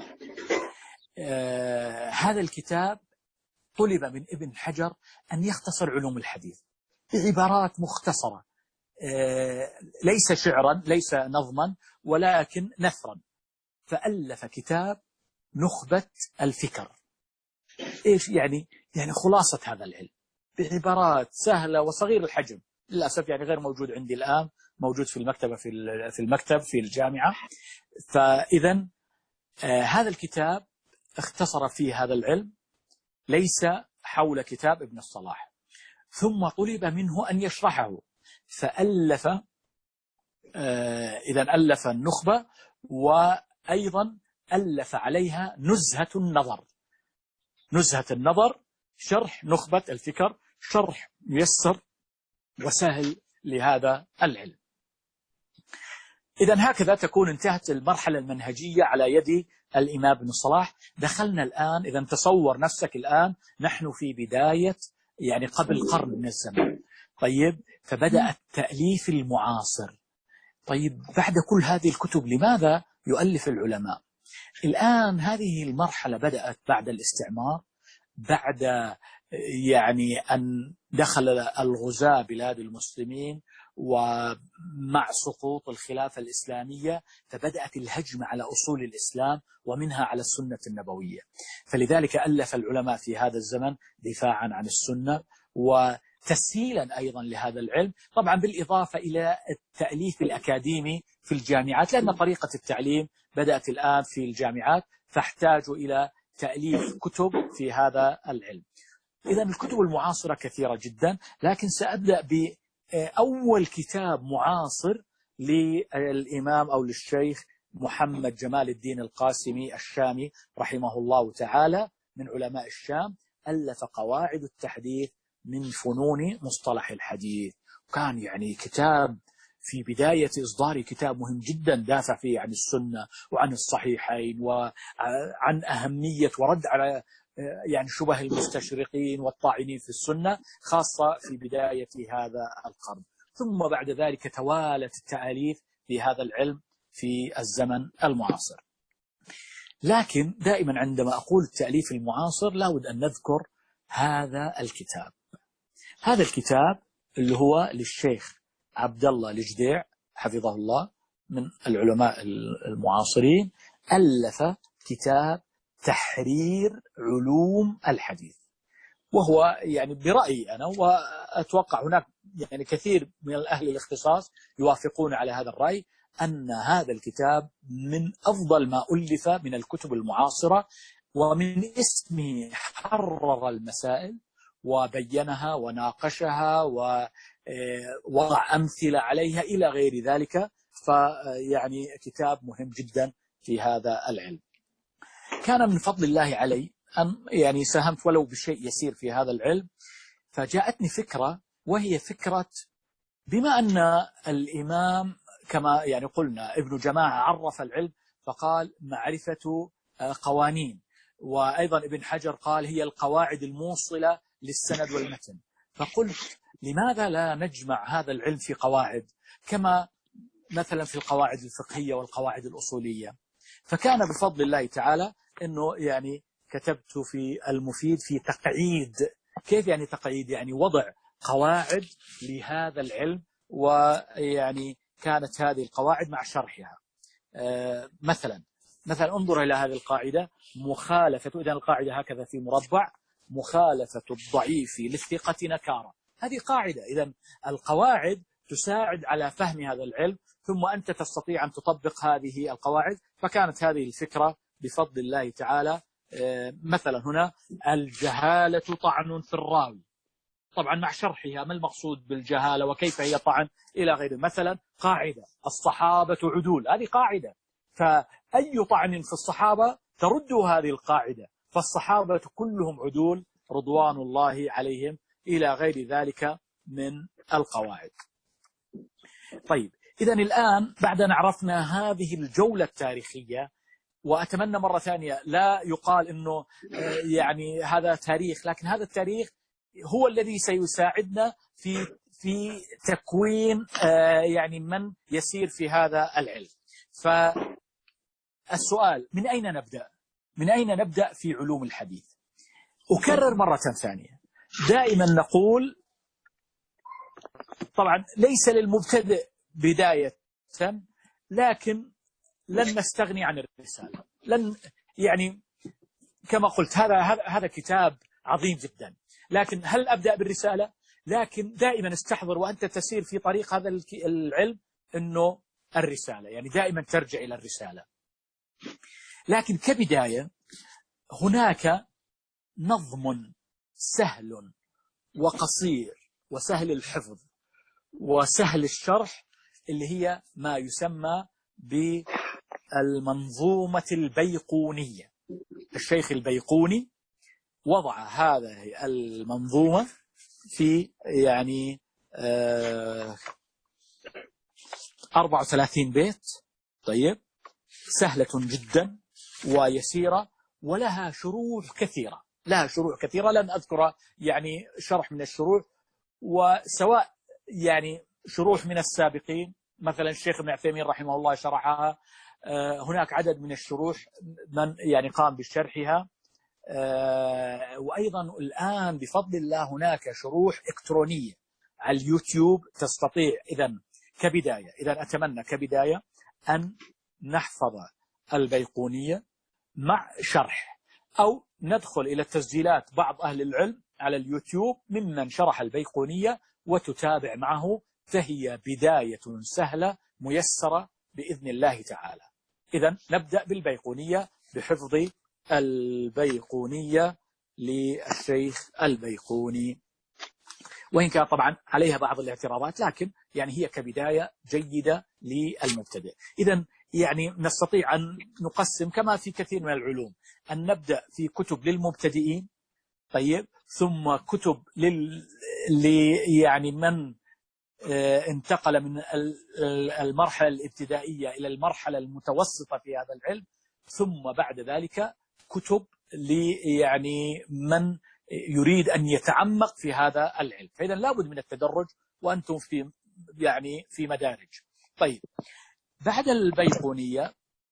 S1: هذا الكتاب طلب من ابن حجر أن يختصر علوم الحديث بعبارات مختصرة، ليس شعرا ليس نظما ولكن نثرا، فألف كتاب نخبة الفكر. إيش يعني خلاصة هذا العلم بعبارات سهلة وصغير الحجم، للأسف يعني غير موجود عندي الآن، موجود في المكتبة في المكتب في الجامعة. فإذا هذا الكتاب اختصر فيه هذا العلم، ليس حول كتاب ابن الصلاح. ثم طلب منه أن يشرحه، فألف إذا ألف النخبة، وأيضا ألف عليها نزهة النظر، شرح نخبة الفكر، شرح ميسر وسهل لهذا العلم. إذا هكذا تكون انتهت المرحلة المنهجية على يد الإمام ابن الصلاح. دخلنا الآن، إذا تصور نفسك الآن نحن في بداية يعني قبل قرن من الزمن. طيب، فبدأ التأليف المعاصر. طيب، بعد كل هذه الكتب لماذا يؤلف العلماء؟ الآن هذه المرحلة بدأت بعد الاستعمار، بعد يعني أن دخل الغزاة بلاد المسلمين ومع سقوط الخلافة الإسلامية، فبدأت الهجمة على أصول الإسلام ومنها على السنة النبوية. فلذلك ألف العلماء في هذا الزمن دفاعا عن السنة وتسهيلا أيضا لهذا العلم، طبعا بالإضافة إلى التأليف الأكاديمي في الجامعات، لأن طريقة التعليم بدأت الآن في الجامعات، فاحتاجوا إلى تأليف كتب في هذا العلم. إذا الكتب المعاصرة كثيرة جدا، لكن سأبدأ بأول كتاب معاصر للإمام أو للشيخ محمد جمال الدين القاسمي الشامي رحمه الله تعالى، من علماء الشام. ألف قواعد التحديث من فنون مصطلح الحديث، وكان يعني كتاب في بداية إصداره كتاب مهم جدا، دافع فيه عن السنة وعن الصحيحين وعن أهمية ورد على يعني شبه المستشرقين والطاعنين في السنة، خاصة في بداية هذا القرن. ثم بعد ذلك توالت التأليف في هذا العلم في الزمن المعاصر. لكن دائما عندما أقول التأليف المعاصر لابد أن نذكر هذا الكتاب. هذا الكتاب اللي هو للشيخ عبد الله الجديع حفظه الله، من العلماء المعاصرين، ألف كتاب تحرير علوم الحديث. وهو يعني برأيي أنا، وأتوقع هناك يعني كثير من أهل الاختصاص يوافقون على هذا الرأي، أن هذا الكتاب من أفضل ما ألف من الكتب المعاصرة، ومن اسمه حرر المسائل وبينها وناقشها ووضع أمثلة عليها إلى غير ذلك. فيعني كتاب مهم جدا في هذا العلم. كان من فضل الله علي أن يعني ساهمت ولو بشيء يسير في هذا العلم، فجاءتني فكرة، وهي فكرة بما أن الإمام كما يعني قلنا ابن جماعة عرف العلم فقال معرفة قوانين، وأيضا ابن حجر قال هي القواعد الموصلة للسند والمتن. فقلت لماذا لا نجمع هذا العلم في قواعد، كما مثلا في القواعد الفقهية والقواعد الأصولية. فكان بفضل الله تعالى أنه يعني كتبت في المفيد في تقعيد. كيف يعني تقعيد؟ يعني وضع قواعد لهذا العلم، ويعني كانت هذه القواعد مع شرحها. مثلا انظر إلى هذه القاعدة: مخالفة، إذا القاعدة هكذا في مربع: مخالفة الضعيف للثقة نكارة. هذه قاعدة. إذا القواعد تساعد على فهم هذا العلم، ثم أنت تستطيع أن تطبق هذه القواعد. فكانت هذه الفكرة بفضل الله تعالى. مثلا هنا: الجهالة طعن في الراوي، طبعا مع شرحها ما المقصود بالجهالة وكيف هي طعن إلى غيره. مثلا قاعدة: الصحابة عدول، هذه قاعدة، فأي طعن في الصحابة ترد هذه القاعدة، فالصحابة كلهم عدول رضوان الله عليهم، إلى غير ذلك من القواعد. طيب، إذا الآن بعد أن عرفنا هذه الجولة التاريخية، وأتمنى مرة ثانية لا يقال أنه يعني هذا تاريخ، لكن هذا التاريخ هو الذي سيساعدنا في تكوين يعني من يسير في هذا العلم. فالسؤال: من أين نبدأ؟ من أين نبدأ في علوم الحديث؟ أكرر مرة ثانية، دائما نقول طبعا ليس للمبتدئ بداية، لكن لن نستغني عن الرسالة. يعني كما قلت هذا كتاب عظيم جدا، لكن هل أبدأ بالرسالة؟ لكن دائما استحضر وأنت تسير في طريق هذا العلم أنه الرسالة، يعني دائما ترجع إلى الرسالة. لكن كبداية هناك نظم سهل وقصير وسهل الحفظ وسهل الشرح، اللي هي ما يسمى بالمنظومة البيقونية. الشيخ البيقوني وضع هذه المنظومة في يعني 34 بيت. طيب، سهلة جدا ويسيرة، ولها شروح كثيرة. لن أذكر يعني شرح من الشروح، وسواء يعني شروح من السابقين، مثلا الشيخ ابن عثيمين رحمه الله شرحها، هناك عدد من الشروح من يعني قام بشرحها، وأيضا الآن بفضل الله هناك شروح إلكترونية على اليوتيوب تستطيع. إذا أتمنى كبداية أن نحفظ البيقونية مع شرح، أو ندخل إلى تسجيلات بعض أهل العلم على اليوتيوب ممن شرح البيقونية وتتابع معه، فهي بداية سهلة ميسرة بإذن الله تعالى. إذا نبدأ بالبيقونية، بحفظ البيقونية للشيخ البيقوني، وإن كان طبعا عليها بعض الاعتراضات، لكن يعني هي كبداية جيدة للمبتدئ. إذا يعني نستطيع أن نقسم كما في كثير من العلوم، أن نبدأ في كتب للمبتدئين، طيب، ثم كتب يعني من انتقل من المرحلة الابتدائية إلى المرحلة المتوسطة في هذا العلم، ثم بعد ذلك كتب يعني من يريد أن يتعمق في هذا العلم. فإذا لابد من التدرج، وأنتم في مدارج. طيب، بعد البيقونية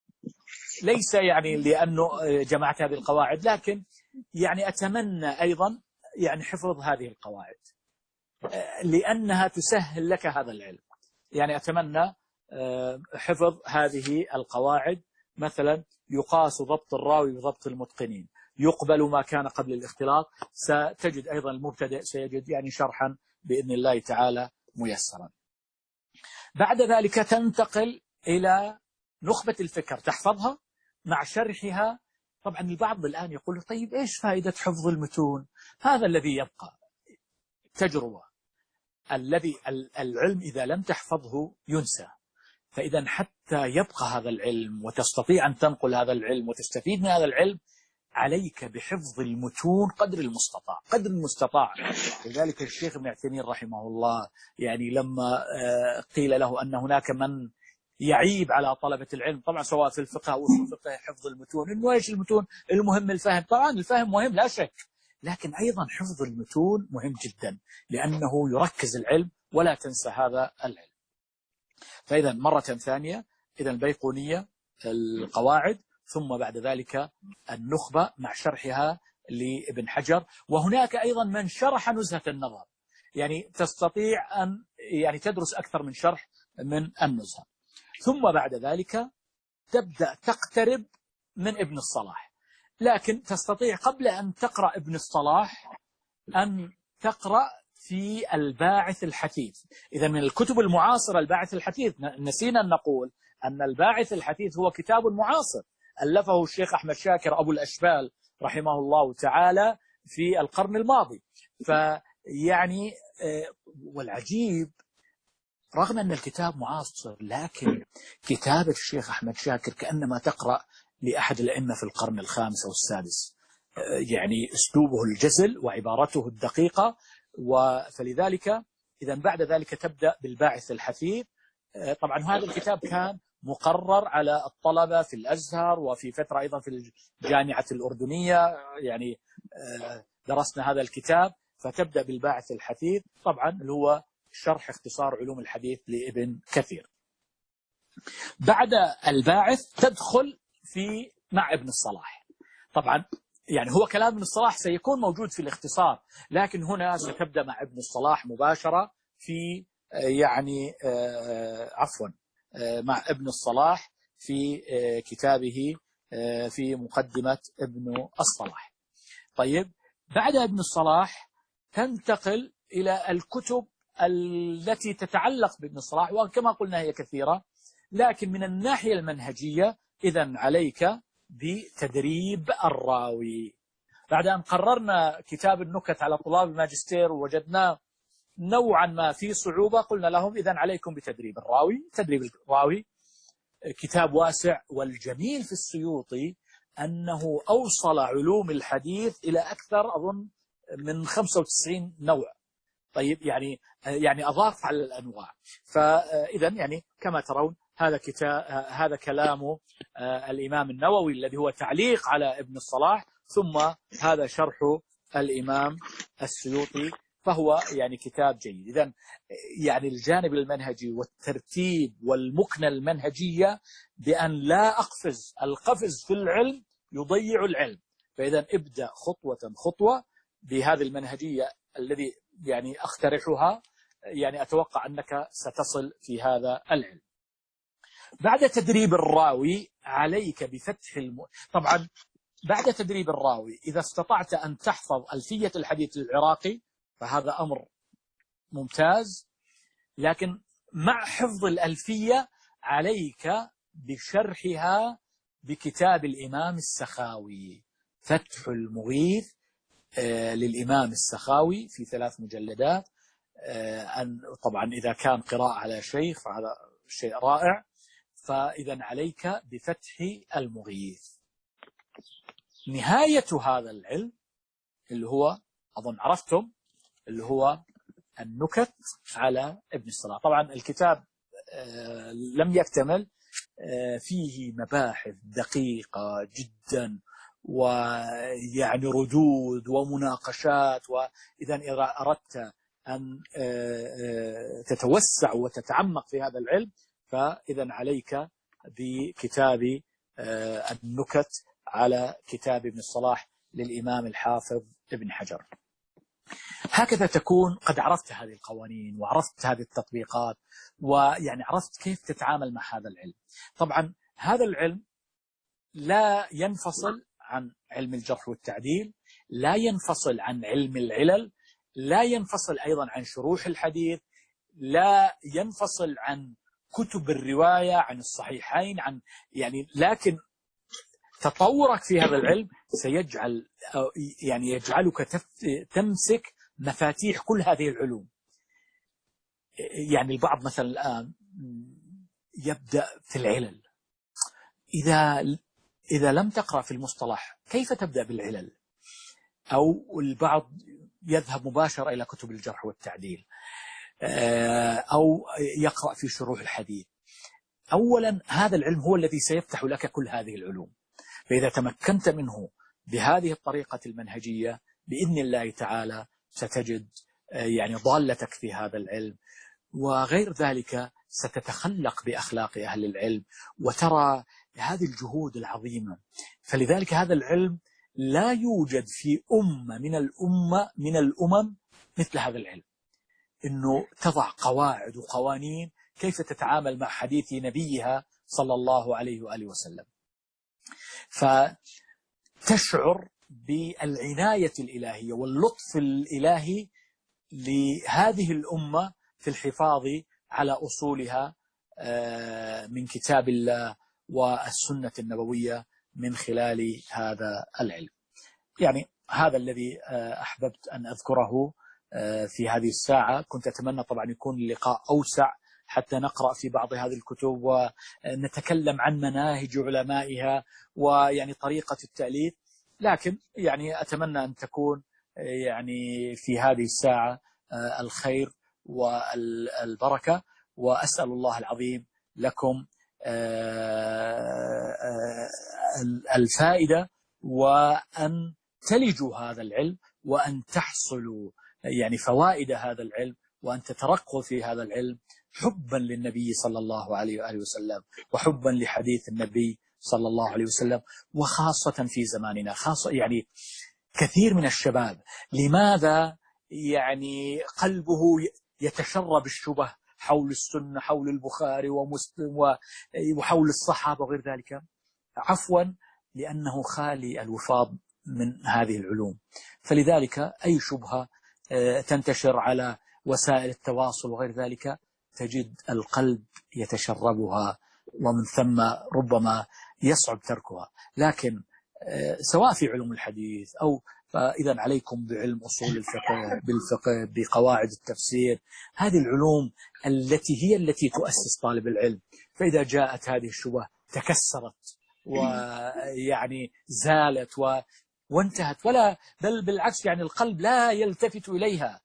S1: ليس يعني لأنه جمعت هذه القواعد، لكن يعني أتمنى أيضا يعني حفظ هذه القواعد لأنها تسهل لك هذا العلم. يعني أتمنى حفظ هذه القواعد، مثلا يقاس ضبط الراوي بضبط المتقنين، يقبل ما كان قبل الاختلاط. ستجد أيضا المبتدئ سيجد يعني شرحا بإذن الله تعالى ميسرا. بعد ذلك تنتقل إلى نخبة الفكر، تحفظها مع شرحها. طبعا البعض الآن يقول طيب إيش فائدة حفظ المتون؟ هذا الذي يبقى تجربة. العلم إذا لم تحفظه ينسى، فإذا حتى يبقى هذا العلم وتستطيع أن تنقل هذا العلم وتستفيد من هذا العلم، عليك بحفظ المتون قدر المستطاع. لذلك الشيخ ابن عثيمين رحمه الله يعني لما قيل له أن هناك من يعيب على طلبة العلم، طبعا سواء في الفقه أو في الفقه، حفظ المتون، إنه إيش المتون؟ المهم الفهم. طبعا الفهم مهم لا شك، لكن أيضا حفظ المتون مهم جدا، لأنه يركز العلم ولا تنسى هذا العلم. فإذا مرة ثانية، إذا البيقونية، القواعد، ثم بعد ذلك النخبة مع شرحها لابن حجر. وهناك أيضا من شرح نزهة النظر، يعني تستطيع أن يعني تدرس أكثر من شرح من النزهة. ثم بعد ذلك تبدأ تقترب من ابن الصلاح، لكن تستطيع قبل أن تقرأ ابن الصلاح أن تقرأ في الباعث الحثيث. إذا من الكتب المعاصرة الباعث الحثيث، نسينا أن نقول أن الباعث الحثيث هو كتاب معاصر ألفه الشيخ أحمد شاكر أبو الأشبال رحمه الله تعالى في القرن الماضي. فيعني والعجيب رغم أن الكتاب معاصر، لكن كتابة الشيخ أحمد شاكر كأنما تقرأ لأحد الأئمة في القرن الخامس أو السادس، يعني أسلوبه الجزل وعبارته الدقيقة. فلذلك إذا بعد ذلك تبدأ بالباعث الحثيث. طبعا هذا الكتاب كان مقرر على الطلبة في الأزهر، وفي فترة أيضا في الجامعة الأردنية يعني درسنا هذا الكتاب. فتبدأ بالباعث الحثيث، طبعا اللي هو شرح اختصار علوم الحديث لابن كثير. بعد الباعث تدخل مع ابن الصلاح. طبعا يعني هو كلام ابن الصلاح سيكون موجود في الاختصار، لكن هنا ستبدأ مع ابن الصلاح مباشرة في مع ابن الصلاح في كتابه في مقدمة ابن الصلاح. طيب، بعد ابن الصلاح تنتقل إلى الكتب التي تتعلق بابن الصلاح، وكما قلنا هي كثيرة، لكن من الناحية المنهجية إذن عليك بتدريب الراوي. بعد أن قررنا كتاب النكت على طلاب الماجستير ووجدناه نوعا ما في صعوبة، قلنا لهم إذن عليكم بتدريب الراوي. تدريب الراوي كتاب واسع، والجميل في السيوطي أنه أوصل علوم الحديث إلى أكثر أظن من 95 نوع. طيب، يعني أضاف على الأنواع. فإذا يعني كما ترون هذا كلام الإمام النووي الذي هو تعليق على ابن الصلاح، ثم هذا شرح الإمام السيوطي فهو يعني كتاب جيد. إذن يعني الجانب المنهجي والترتيب والمكنة المنهجية بأن لا أقفز، القفز في العلم يضيع العلم. فإذا ابدأ خطوة خطوة بهذه المنهجية الذي يعني أقترحها، يعني أتوقع أنك ستصل في هذا العلم. بعد تدريب الراوي عليك بفتح طبعا بعد تدريب الراوي إذا استطعت أن تحفظ ألفية الحديث العراقي فهذا أمر ممتاز، لكن مع حفظ الألفية عليك بشرحها بكتاب الإمام السخاوي، فتح المغيث للإمام السخاوي في 3 مجلدات. طبعا إذا كان قراءة على شيخ فهذا شيء رائع. فإذا عليك بفتح المغيث. نهاية هذا العلم اللي هو أظن عرفتم، اللي هو النكت على ابن الصلاح. طبعا الكتاب لم يكتمل، فيه مباحث دقيقة جدا ويعني ردود ومناقشات. وإذا إذا أردت أن تتوسع وتتعمق في هذا العلم فإذا عليك بكتاب النكت على كتاب ابن الصلاح للإمام الحافظ ابن حجر. هكذا تكون قد عرفت هذه القوانين وعرفت هذه التطبيقات، ويعني عرفت كيف تتعامل مع هذا العلم. طبعا هذا العلم لا ينفصل عن علم الجرح والتعديل، لا ينفصل عن علم العلل، لا ينفصل أيضا عن شروح الحديث، لا ينفصل عن كتب الرواية، عن الصحيحين، عن يعني لكن تطورك في هذا العلم سيجعل يعني يجعلك تمسك مفاتيح كل هذه العلوم. يعني البعض مثلا الآن يبدأ في العلل، إذا لم تقرأ في المصطلح كيف تبدأ بالعلل؟ أو البعض يذهب مباشرة إلى كتب الجرح والتعديل، أو يقرأ في شروح الحديث. أولا هذا العلم هو الذي سيفتح لك كل هذه العلوم، فإذا تمكنت منه بهذه الطريقة المنهجية بإذن الله تعالى ستجد يعني ضالتك في هذا العلم، وغير ذلك ستتخلق بأخلاق أهل العلم وترى هذه الجهود العظيمة. فلذلك هذا العلم لا يوجد في أمة من الأمم مثل هذا العلم، إنه تضع قواعد وقوانين كيف تتعامل مع حديث نبيها صلى الله عليه وآله وسلم. فتشعر بالعناية الإلهية واللطف الإلهي لهذه الأمة في الحفاظ على أصولها من كتاب الله والسنة النبوية من خلال هذا العلم. يعني هذا الذي أحببت أن أذكره في هذه الساعة. كنت أتمنى طبعا يكون اللقاء أوسع حتى نقرأ في بعض هذه الكتب ونتكلم عن مناهج علمائها ويعني طريقة التأليف، لكن يعني أتمنى أن تكون يعني في هذه الساعة الخير والبركة. وأسأل الله العظيم لكم الفائدة، وأن تلجوا هذا العلم، وأن تحصلوا يعني فوائد هذا العلم، وأن تترقوا في هذا العلم حبا للنبي صلى الله عليه وآله وسلم، وحبا لحديث النبي صلى الله عليه وسلم. وخاصة في زماننا، خاصة يعني كثير من الشباب لماذا يعني قلبه يتشرب الشبه حول السنة، حول البخاري ومسلم وحول الصحابة وغير ذلك؟ عفوا، لأنه خالي الوفاض من هذه العلوم. فلذلك أي شبهة تنتشر على وسائل التواصل وغير ذلك تجد القلب يتشربها، ومن ثم ربما يصعب تركها. لكن سواء في علوم الحديث أو فإذا عليكم بعلم أصول الفقه، بالفقه، بقواعد التفسير، هذه العلوم التي تؤسس طالب العلم. فإذا جاءت هذه الشبهة تكسرت ويعني زالت وانتهت، ولا بل بالعكس يعني القلب لا يلتفت إليها.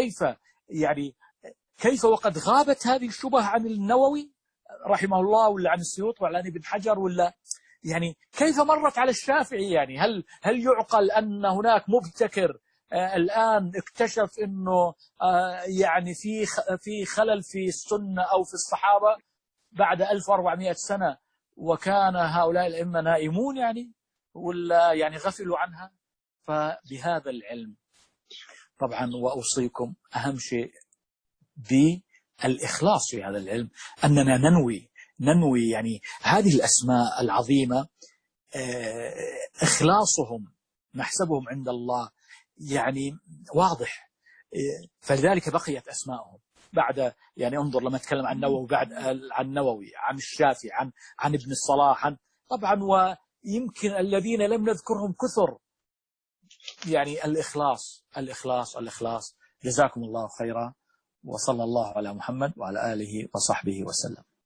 S1: كيف وقد غابت هذه الشبهة عن النووي رحمه الله، ولا عن السيوطي، ولا عن ابن حجر، ولا يعني كيف مرت على الشافعي؟ يعني هل يعقل أن هناك مبتكر الآن اكتشف أنه يعني في خلل في السنة أو في الصحابة بعد 1400 سنة، وكان هؤلاء الأئمة نائمون يعني، ولا يعني غفلوا عنها. فبهذا العلم طبعا، وأوصيكم أهم شيء بالإخلاص في هذا العلم، أننا ننوي يعني هذه الأسماء العظيمة، إخلاصهم نحسبهم عند الله يعني واضح. فلذلك بقيت أسماءهم بعد، يعني انظر لما نتكلم عن النووي، بعد عن النووي، عن الشافعي، عن ابن الصلاح، طبعا، ويمكن الذين لم نذكرهم كثر. يعني الإخلاص الإخلاص الإخلاص. جزاكم الله خيرا، وصلى الله على محمد وعلى آله وصحبه وسلم.